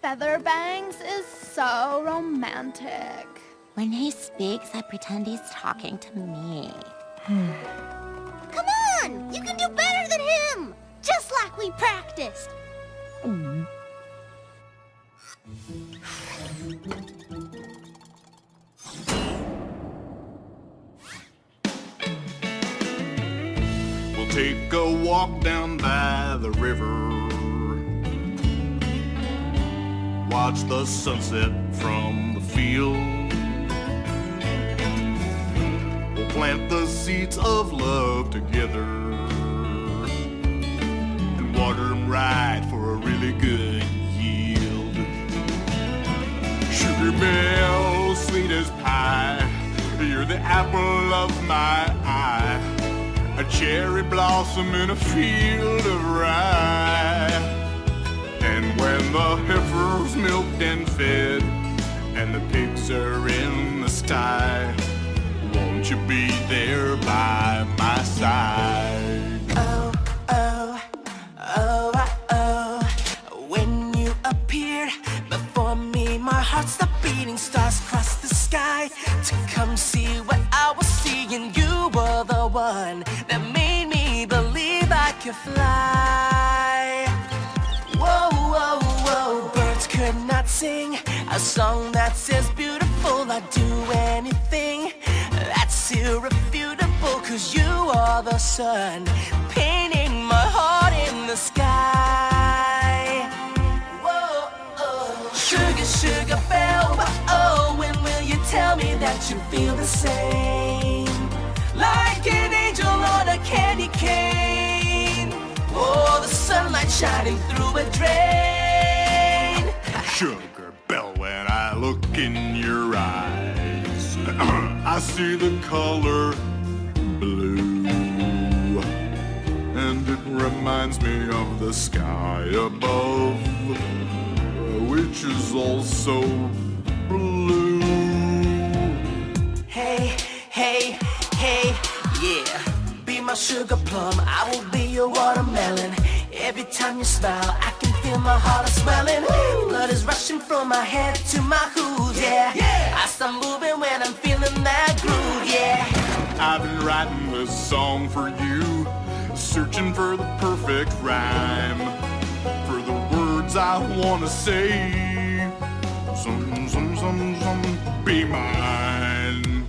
Featherbangs is so romantic. When he speaks, I pretend he's talking to me. Come on! You can do better than him! Just like we practiced! We'll take a walk down by the river. Watch the sunset from the field. We'll plant the seeds of love together and water them right for a really good yield. Sugar bell, sweet as pie, you're the apple of my eye, a cherry blossom in a field of rye. And when the heifer's milked and fed, and the pigs are in the sty, won't you be there by my side? Oh, oh, oh, oh, when you appeared before me, my heart stopped beating, stars crossed the sky to come see what I was seeing. You were the one that made me believe I could fly. Whoa, whoa, whoa, birds could not sing a song that's as beautiful. I'd do anything that's irrefutable, 'cause you are the sun painting my heart in the sky. Whoa, oh. Sugar, sugar bell, oh, when will you tell me that you feel the same? Like an angel on a candy cane. Oh, the sunlight shining through a drain. Sugar bell, when I look in your eyes, I see the color blue, and it reminds me of the sky above, which is also blue. Hey, hey, hey, yeah. Be my sugar plum, I will be your watermelon. Every time you smile, I can feel my heart swelling. Blood is rushing from my head to my hooves, yeah. I start moving when I'm feeling that groove, yeah. I've been writing this song for you, searching for the perfect rhyme, for the words I want to say. Be mine.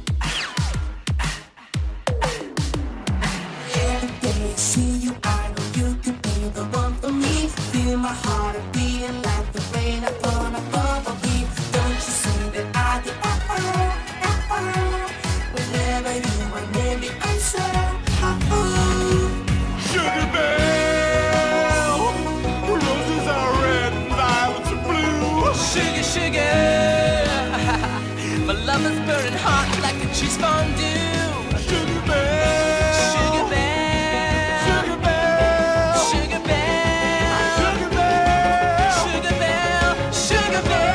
Every day I see you, I know you could be the one for me. Feel my heart beating like the rain upon a bumblebee. Don't you see that I do? Whenever you are near me, I'm so Sugar bell, roses are red and violets are blue. sugar, sugar. My love is burning hot like a cheese fondue. Sugar bell, Sugar bell, sugar bell, sugar bell, sugar bell. sugar bell, sugar bell.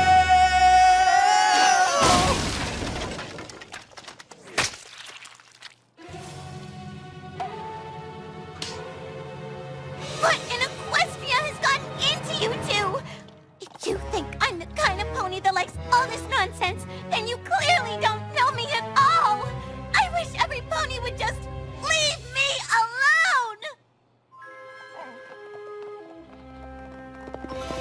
What in Equestria has gotten into you two? If you think I'm the kind of pony that likes all this nonsense, then you clearly don't know me at all. I wish every pony would just leave me alone!